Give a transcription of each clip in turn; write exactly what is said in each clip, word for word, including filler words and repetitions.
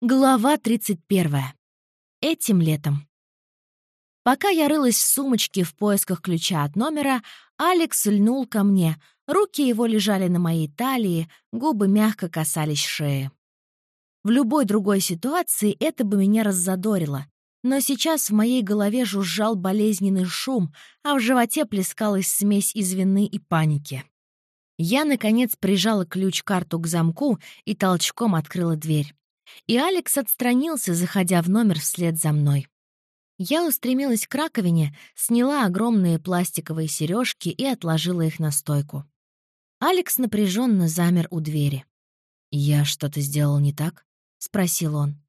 Глава тридцать первая. Этим летом. Пока я рылась в сумочке в поисках ключа от номера, Алекс льнул ко мне. Руки его лежали на моей талии, губы мягко касались шеи. В любой другой ситуации это бы меня раззадорило. Но сейчас в моей голове жужжал болезненный шум, а в животе плескалась смесь из вины и паники. Я, наконец, прижала ключ-карту к замку и толчком открыла дверь. И Алекс отстранился, заходя в номер вслед за мной. Я устремилась к раковине, сняла огромные пластиковые сережки и отложила их на стойку. Алекс напряженно замер у двери. «Я что-то сделал не так?» — спросил он.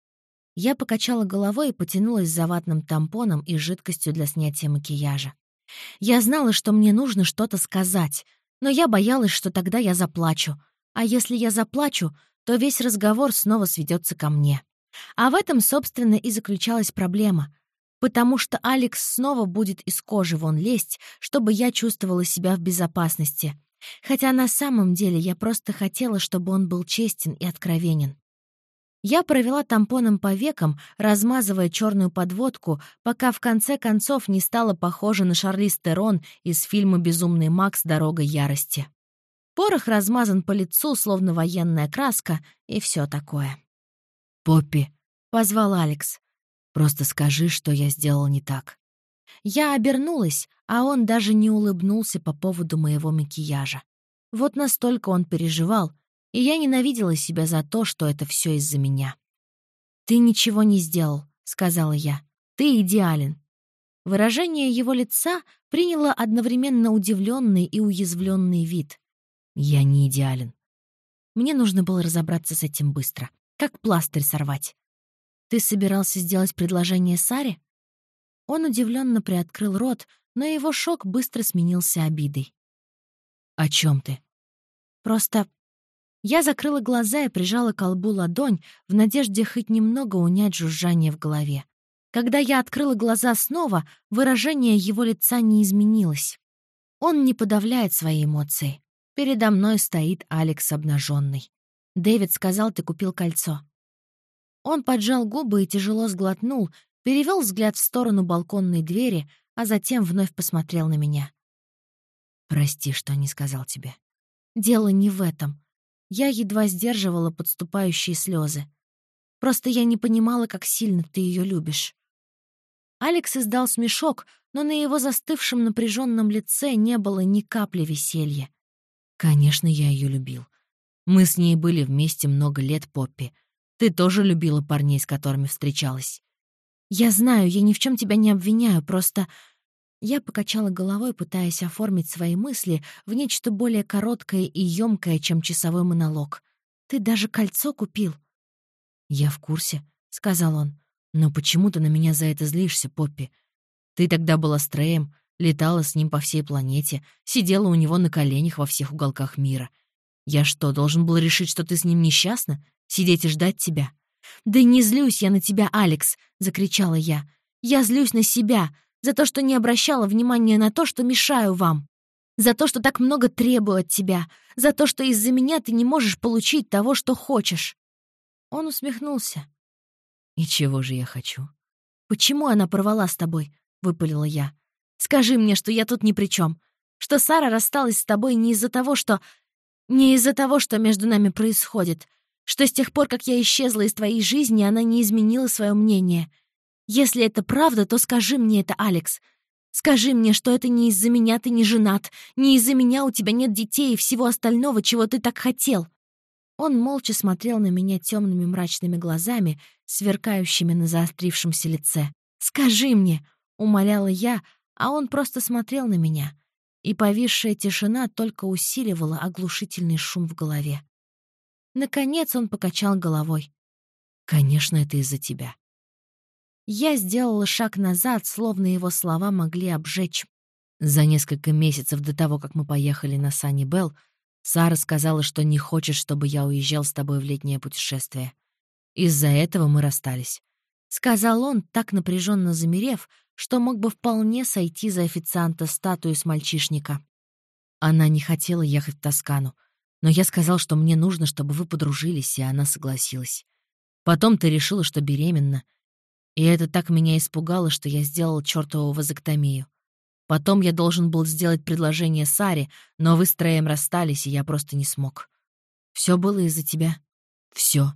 Я покачала головой и потянулась за ватным тампоном и жидкостью для снятия макияжа. Я знала, что мне нужно что-то сказать, но я боялась, что тогда я заплачу. А если я заплачу, то весь разговор снова сведется ко мне. А в этом, собственно, и заключалась проблема. Потому что Алекс снова будет из кожи вон лезть, чтобы я чувствовала себя в безопасности. Хотя на самом деле я просто хотела, чтобы он был честен и откровенен. Я провела тампоном по векам, размазывая черную подводку, пока в конце концов не стала похожа на Шарлиз Терон из фильма «Безумный Макс. Дорога ярости». Порох размазан по лицу, словно военная краска, и все такое. «Поппи», — позвал Алекс. «просто скажи, что я сделал не так». Я обернулась, а он даже не улыбнулся по поводу моего макияжа. Вот настолько он переживал, и я ненавидела себя за то, что это все из-за меня. «Ты ничего не сделал», — сказала я. «Ты идеален». Выражение его лица приняло одновременно удивленный и уязвленный вид. «Я не идеален». Мне нужно было разобраться с этим быстро. Как пластырь сорвать. «Ты собирался сделать предложение Саре?» Он удивленно приоткрыл рот, но его шок быстро сменился обидой. «О чем ты?» «Просто...» Я закрыла глаза и прижала к колбу ладонь в надежде хоть немного унять жужжание в голове. Когда я открыла глаза снова, выражение его лица не изменилось. Он не подавляет свои эмоции. Передо мной стоит Алекс обнаженный. «Дэвид сказал, ты купил кольцо». Он поджал губы и тяжело сглотнул, перевел взгляд в сторону балконной двери, а затем вновь посмотрел на меня. «Прости, что не сказал тебе». «Дело не в этом». Я едва сдерживала подступающие слезы. Просто я не понимала, как сильно ты ее любишь. Алекс издал смешок, но на его застывшем напряженном лице не было ни капли веселья. «Конечно, я ее любил. Мы с ней были вместе много лет, Поппи. Ты тоже любила парней, с которыми встречалась». «Я знаю, я ни в чем тебя не обвиняю, просто...» Я покачала головой, пытаясь оформить свои мысли в нечто более короткое и ёмкое, чем часовой монолог. «Ты даже кольцо купил?» «Я в курсе», — сказал он. «Но почему ты на меня за это злишься, Поппи? Ты тогда была с Треем, летала с ним по всей планете, сидела у него на коленях во всех уголках мира. Я что, должен был решить, что ты с ним несчастна? Сидеть и ждать тебя?» «Да не злюсь я на тебя, Алекс!» — закричала я. «Я злюсь на себя, за то, что не обращала внимания на то, что мешаю вам. За то, что так много требую от тебя. За то, что из-за меня ты не можешь получить того, что хочешь». Он усмехнулся. «И чего же я хочу?» «Почему она порвала с тобой?» — выпалила я. «Скажи мне, что я тут ни при чем. Что Сара рассталась с тобой не из-за того, что... Не из-за того, что между нами происходит. Что с тех пор, как я исчезла из твоей жизни, она не изменила свое мнение. Если это правда, то скажи мне это, Алекс. Скажи мне, что это не из-за меня ты не женат, не из-за меня у тебя нет детей и всего остального, чего ты так хотел». Он молча смотрел на меня темными мрачными глазами, сверкающими на заострившемся лице. «Скажи мне!» — умоляла я, а он просто смотрел на меня. И повисшая тишина только усиливала оглушительный шум в голове. Наконец он покачал головой. «Конечно, это из-за тебя». Я сделала шаг назад, словно его слова могли обжечь. За несколько месяцев до того, как мы поехали на Саннибелл, Сара сказала, что не хочет, чтобы я уезжал с тобой в летнее путешествие. Из-за этого мы расстались. Сказал он, так напряженно замерев, что мог бы вполне сойти за официанта статую с мальчишника. Она не хотела ехать в Тоскану, но я сказал, что мне нужно, чтобы вы подружились, и она согласилась. Потом ты решила, что беременна. И это так меня испугало, что я сделал чёртову вазэктомию. Потом я должен был сделать предложение Саре, но вы с Треем расстались, и я просто не смог. Всё было из-за тебя. Всё.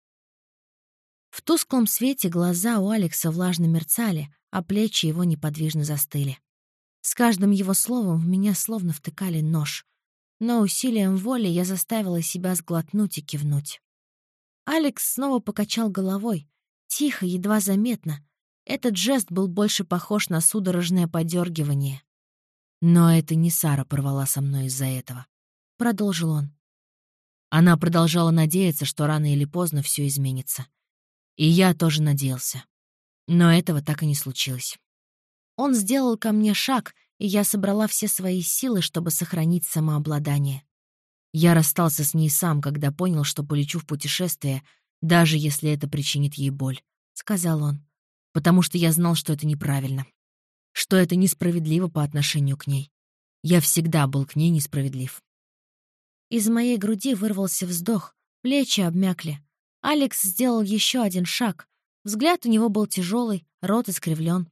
В тусклом свете глаза у Алекса влажно мерцали, а плечи его неподвижно застыли. С каждым его словом в меня словно втыкали нож. Но усилием воли я заставила себя сглотнуть и кивнуть. Алекс снова покачал головой. Тихо, едва заметно. Этот жест был больше похож на судорожное подергивание. «Но это не Сара порвала со мной из-за этого», — продолжил он. Она продолжала надеяться, что рано или поздно все изменится. И я тоже надеялся. Но этого так и не случилось. Он сделал ко мне шаг, и я собрала все свои силы, чтобы сохранить самообладание. Я расстался с ней сам, когда понял, что полечу в путешествие, даже если это причинит ей боль, — сказал он. Потому что я знал, что это неправильно. Что это несправедливо по отношению к ней. Я всегда был к ней несправедлив. Из моей груди вырвался вздох, плечи обмякли. Алекс сделал еще один шаг. Взгляд у него был тяжелый, рот искривлен.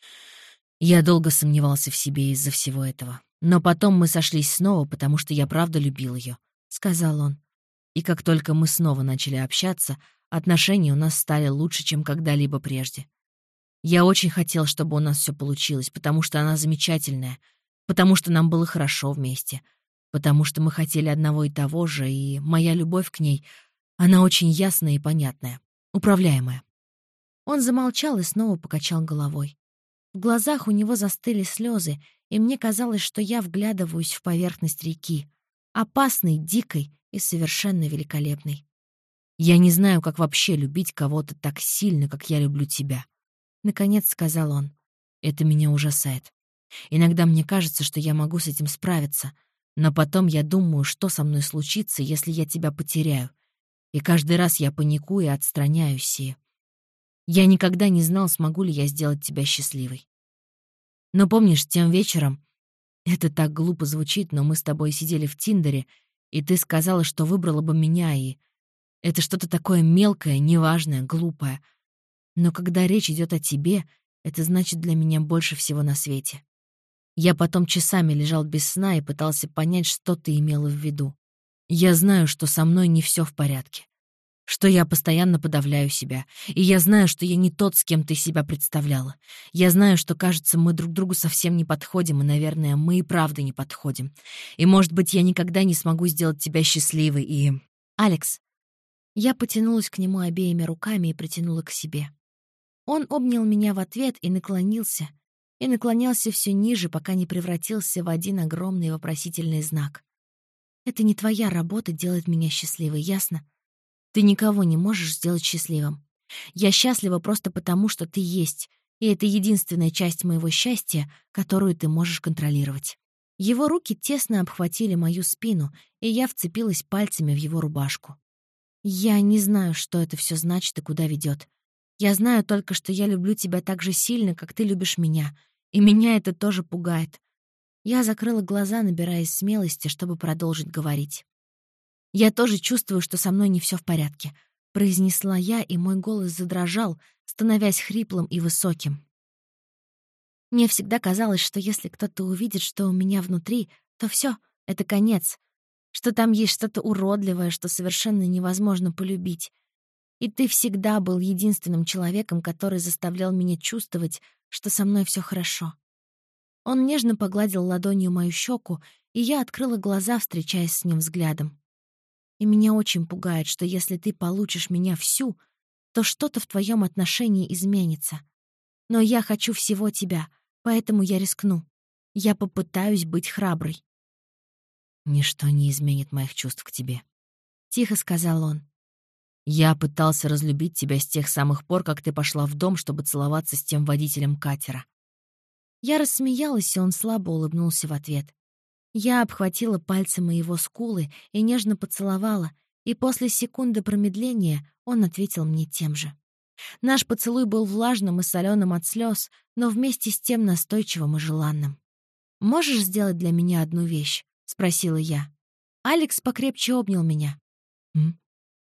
Я долго сомневался в себе из-за всего этого. Но потом мы сошлись снова, потому что я правда любил ее, — сказал он. И как только мы снова начали общаться, отношения у нас стали лучше, чем когда-либо прежде. Я очень хотел, чтобы у нас все получилось, потому что она замечательная, потому что нам было хорошо вместе, потому что мы хотели одного и того же, и моя любовь к ней, она очень ясная и понятная, управляемая. Он замолчал и снова покачал головой. В глазах у него застыли слезы, и мне казалось, что я вглядываюсь в поверхность реки, опасной, дикой и совершенно великолепной. «Я не знаю, как вообще любить кого-то так сильно, как я люблю тебя», — наконец сказал он. «Это меня ужасает. Иногда мне кажется, что я могу с этим справиться, но потом я думаю, что со мной случится, если я тебя потеряю. И каждый раз я паникую и отстраняюсь, и... Я никогда не знал, смогу ли я сделать тебя счастливой. Но помнишь, тем вечером... Это так глупо звучит, но мы с тобой сидели в Тиндере, и ты сказала, что выбрала бы меня, и... Это что-то такое мелкое, неважное, глупое. Но когда речь идет о тебе, это значит для меня больше всего на свете. Я потом часами лежал без сна и пытался понять, что ты имела в виду. Я знаю, что со мной не все в порядке, что я постоянно подавляю себя, и я знаю, что я не тот, с кем ты себя представляла. Я знаю, что, кажется, мы друг другу совсем не подходим, и, наверное, мы и правда не подходим. И, может быть, я никогда не смогу сделать тебя счастливой, и... «Алекс». Я потянулась к нему обеими руками и притянула к себе. Он обнял меня в ответ и наклонился, и наклонялся все ниже, пока не превратился в один огромный вопросительный знак. «Это не твоя работа делать меня счастливой, ясно? Ты никого не можешь сделать счастливым. Я счастлива просто потому, что ты есть, и это единственная часть моего счастья, которую ты можешь контролировать». Его руки тесно обхватили мою спину, и я вцепилась пальцами в его рубашку. «Я не знаю, что это все значит и куда ведет. Я знаю только, что я люблю тебя так же сильно, как ты любишь меня, и меня это тоже пугает». Я закрыла глаза, набираясь смелости, чтобы продолжить говорить. «Я тоже чувствую, что со мной не все в порядке», — произнесла я, и мой голос задрожал, становясь хриплым и высоким. Мне всегда казалось, что если кто-то увидит, что у меня внутри, то все, это конец, что там есть что-то уродливое, что совершенно невозможно полюбить. И ты всегда был единственным человеком, который заставлял меня чувствовать, что со мной все хорошо. Он нежно погладил ладонью мою щеку, и я открыла глаза, встречаясь с ним взглядом. И меня очень пугает, что если ты получишь меня всю, то что-то в твоем отношении изменится. Но я хочу всего тебя, поэтому я рискну. Я попытаюсь быть храброй. «Ничто не изменит моих чувств к тебе», — тихо сказал он. «Я пытался разлюбить тебя с тех самых пор, как ты пошла в дом, чтобы целоваться с тем водителем катера». Я рассмеялась, и он слабо улыбнулся в ответ. Я обхватила пальцем его скулы и нежно поцеловала, и после секунды промедления он ответил мне тем же. Наш поцелуй был влажным и соленым от слез, но вместе с тем настойчивым и желанным. «Можешь сделать для меня одну вещь?» — спросила я. Алекс покрепче обнял меня. «М?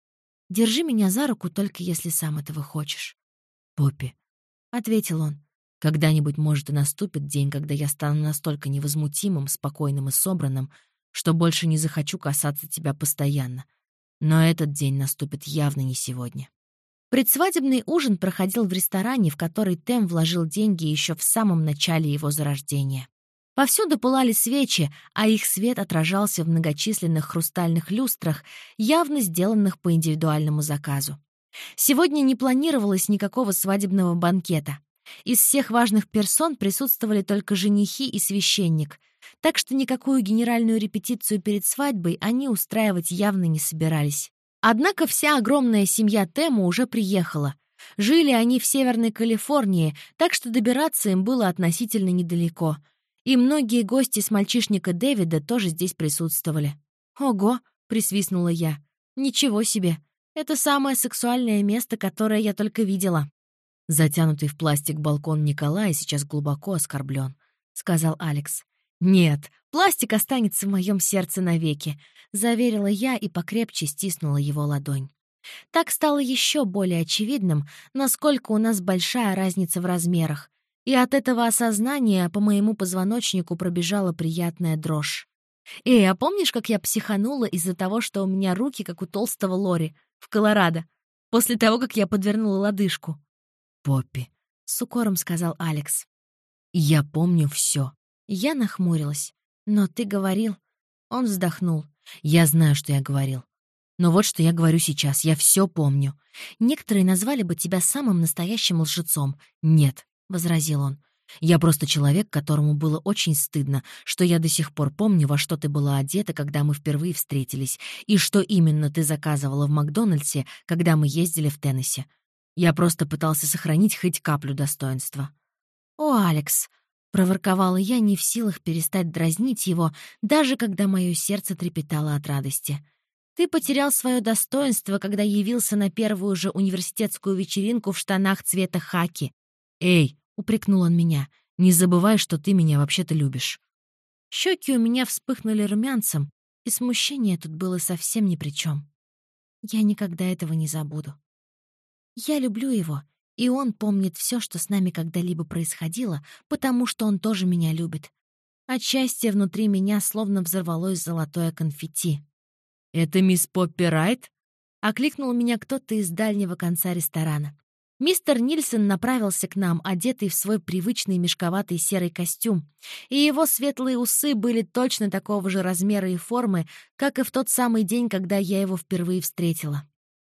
Держи меня за руку, только если сам этого хочешь». «Поппи», — ответил он. «когда-нибудь, может, и наступит день, когда я стану настолько невозмутимым, спокойным и собранным, что больше не захочу касаться тебя постоянно. Но этот день наступит явно не сегодня». Предсвадебный ужин проходил в ресторане, в который Тем вложил деньги еще в самом начале его зарождения. Повсюду пылали свечи, а их свет отражался в многочисленных хрустальных люстрах, явно сделанных по индивидуальному заказу. Сегодня не планировалось никакого свадебного банкета. Из всех важных персон присутствовали только женихи и священник, так что никакую генеральную репетицию перед свадьбой они устраивать явно не собирались. Однако вся огромная семья Тема уже приехала. Жили они в Северной Калифорнии, так что добираться им было относительно недалеко. И многие гости с мальчишника Дэвида тоже здесь присутствовали. «Ого!» — присвистнула я. «Ничего себе! Это самое сексуальное место, которое я только видела». «Затянутый в пластик балкон Николая сейчас глубоко оскорблен», — сказал Алекс. «Нет, пластик останется в моем сердце навеки», — заверила я и покрепче стиснула его ладонь. Так стало еще более очевидным, насколько у нас большая разница в размерах, и от этого осознания по моему позвоночнику пробежала приятная дрожь. «Эй, а помнишь, как я психанула из-за того, что у меня руки, как у толстого Лори, в Колорадо, после того, как я подвернула лодыжку?» «Поппи», — с укором сказал Алекс. «я помню все. Я нахмурилась. «Но ты говорил...» Он вздохнул. «Я знаю, что я говорил. Но вот что я говорю сейчас. Я все помню. Некоторые назвали бы тебя самым настоящим лжецом». «Нет», — возразил он. «Я просто человек, которому было очень стыдно, что я до сих пор помню, во что ты была одета, когда мы впервые встретились, и что именно ты заказывала в Макдональдсе, когда мы ездили в Теннесси. Я просто пытался сохранить хоть каплю достоинства». «О, Алекс!» — проворковала я, не в силах перестать дразнить его, даже когда мое сердце трепетало от радости. «Ты потерял свое достоинство, когда явился на первую же университетскую вечеринку в штанах цвета хаки». «Эй!» — упрекнул он меня. «Не забывай, что ты меня вообще-то любишь». Щеки у меня вспыхнули румянцем, и смущение тут было совсем ни при чем. Я никогда этого не забуду. Я люблю его, и он помнит все, что с нами когда-либо происходило, потому что он тоже меня любит. От счастья внутри меня словно взорвалось золотое конфетти. «Это мисс Поппи Райт?» — окликнул меня кто-то из дальнего конца ресторана. Мистер Нильсон направился к нам, одетый в свой привычный мешковатый серый костюм, и его светлые усы были точно такого же размера и формы, как и в тот самый день, когда я его впервые встретила.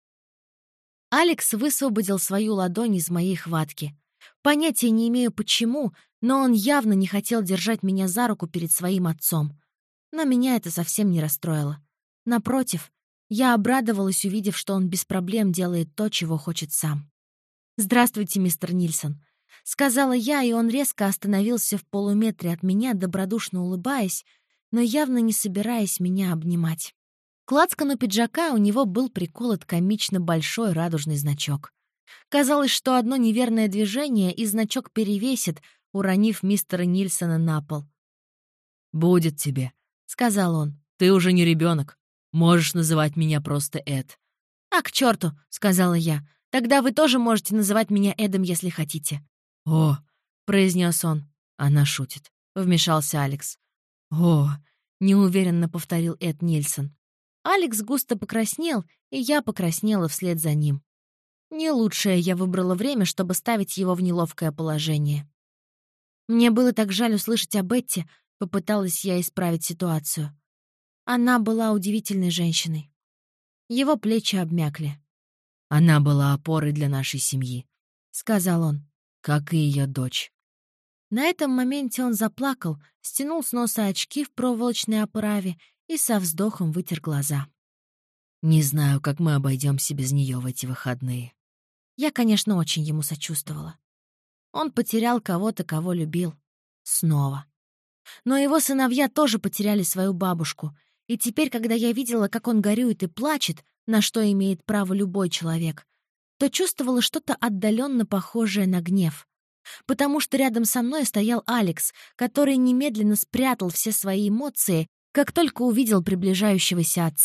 Алекс высвободил свою ладонь из моей хватки. Понятия не имею почему, но он явно не хотел держать меня за руку перед своим отцом. Но меня это совсем не расстроило. Напротив, я обрадовалась, увидев, что он без проблем делает то, чего хочет сам. «Здравствуйте, мистер Нильсон», — сказала я, и он резко остановился в полуметре от меня, добродушно улыбаясь, но явно не собираясь меня обнимать. К лацкану пиджака у него был приколот комично большой радужный значок. Казалось, что одно неверное движение, и значок перевесит, уронив мистера Нильсона на пол. «Будет тебе», — сказал он. «Ты уже не ребенок. Можешь называть меня просто Эд». «А к черту», — сказала я. «Тогда вы тоже можете называть меня Эдом, если хотите». «О», — произнес он. «Она шутит», — вмешался Алекс. «О», — неуверенно повторил Эд Нильсон. Алекс густо покраснел, и я покраснела вслед за ним. Не лучшее я выбрала время, чтобы ставить его в неловкое положение. Мне было так жаль услышать об Бетти, попыталась я исправить ситуацию. Она была удивительной женщиной. Его плечи обмякли. «Она была опорой для нашей семьи», — сказал он. «как и ее дочь». На этом моменте он заплакал, стянул с носа очки в проволочной оправе и со вздохом вытер глаза. «Не знаю, как мы обойдемся без нее в эти выходные». Я, конечно, очень ему сочувствовала. Он потерял кого-то, кого любил. Снова. Но его сыновья тоже потеряли свою бабушку, и теперь, когда я видела, как он горюет и плачет, на что имеет право любой человек, то чувствовала что-то отдаленно похожее на гнев. Потому что рядом со мной стоял Алекс, который немедленно спрятал все свои эмоции, как только увидел приближающегося отца,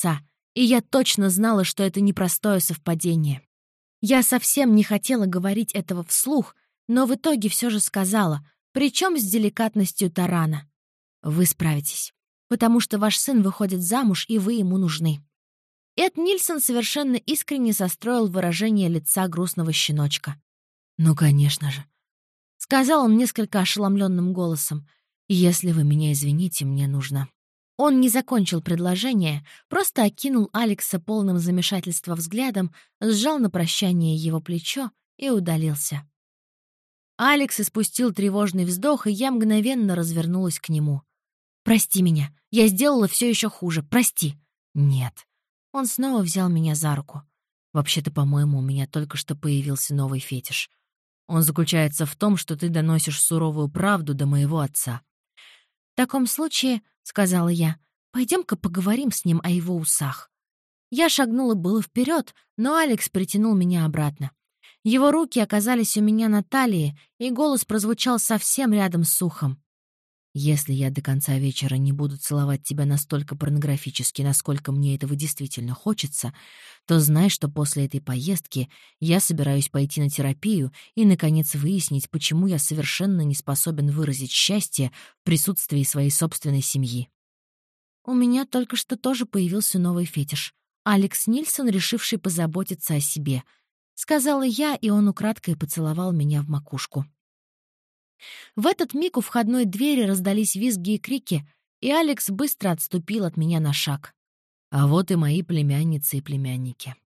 И я точно знала, что это непростое совпадение. Я совсем не хотела говорить этого вслух, но в итоге все же сказала, причем с деликатностью тарана. «Вы справитесь, потому что ваш сын выходит замуж, и вы ему нужны». Эд Нильсон совершенно искренне состроил выражение лица грустного щеночка. «Ну, конечно же», — сказал он несколько ошеломленным голосом. «Если вы меня извините, мне нужно». Он не закончил предложение, просто окинул Алекса полным замешательства взглядом, сжал на прощание его плечо и удалился. Алекс испустил тревожный вздох, и я мгновенно развернулась к нему. «Прости меня, я сделала все еще хуже, прости». «Нет». Он снова взял меня за руку. «Вообще-то, по-моему, у меня только что появился новый фетиш. Он заключается в том, что ты доносишь суровую правду до моего отца». «В таком случае, — сказала я, — пойдем-ка поговорим с ним о его усах». Я шагнула было вперед, но Алекс притянул меня обратно. Его руки оказались у меня на талии, и голос прозвучал совсем рядом с ухом. «Если я до конца вечера не буду целовать тебя настолько порнографически, насколько мне этого действительно хочется, то знай, что после этой поездки я собираюсь пойти на терапию и, наконец, выяснить, почему я совершенно не способен выразить счастье в присутствии своей собственной семьи». У меня только что тоже появился новый фетиш. Алекс Нильсон, решивший позаботиться о себе. Сказала я, и он украдкой поцеловал меня в макушку. В этот миг у входной двери раздались визги и крики, и Алекс быстро отступил от меня на шаг. А вот и мои племянницы и племянники.